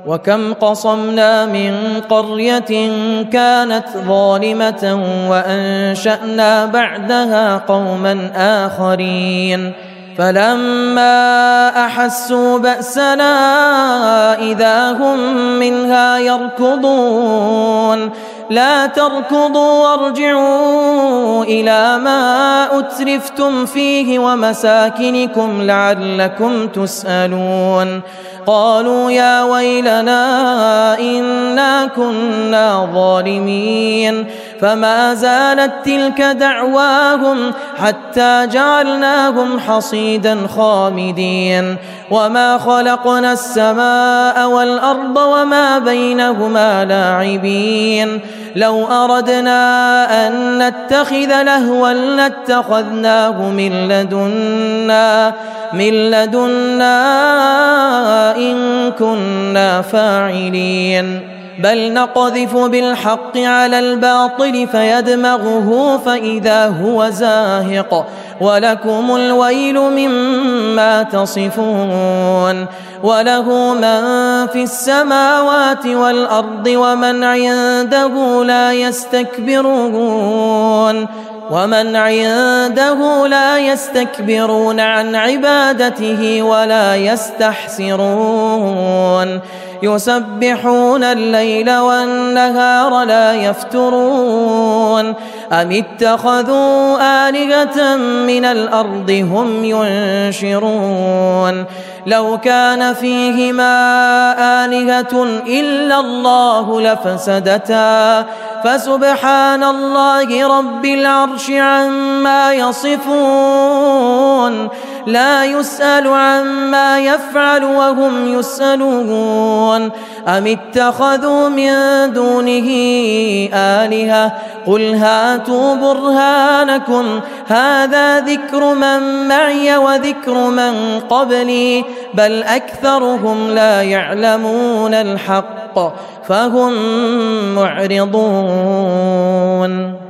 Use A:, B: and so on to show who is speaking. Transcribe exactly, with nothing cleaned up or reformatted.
A: وكم قصمنا من قرية كانت ظالمة وأنشأنا بعدها قوما آخرين فلما أحسوا بأسنا إذا هم منها يركضون لا تركضوا وارجعوا إلى ما أترفتم فيه ومساكنكم لعلكم تسألون قالوا يا ويلنا إنا كنا ظالمين فما زالت تلك دعواهم حتى جعلناهم حصيدا خامدين وما خلقنا السماء والأرض وما بينهما لاعبين لو أردنا أن نتخذ لهوا لاتخذناه من لدنا من لدنا إن كنا فاعلين بل نقذف بالحق على الباطل فيدمغه فإذا هو زاهق ولكم الويل مما تصفون وله من في السماوات والأرض ومن عنده لا يستكبرون ومن عنده لا يستكبرون عن عبادته ولا يستحسرون يسبحون الليل والنهار لا يفترون أم اتخذوا آلهة من الأرض هم ينشرون لو كان فيهما آلهة إلا الله لفسدتا فسبحان الله رب العرش عما يصفون لا يسأل عما يفعل وهم يسألون أم اتخذوا من دونه آلهة قل هاتوا برهانكم هذا ذكر من معي وذكر من قبلي بل أكثرهم لا يعلمون الحق فهم معرضون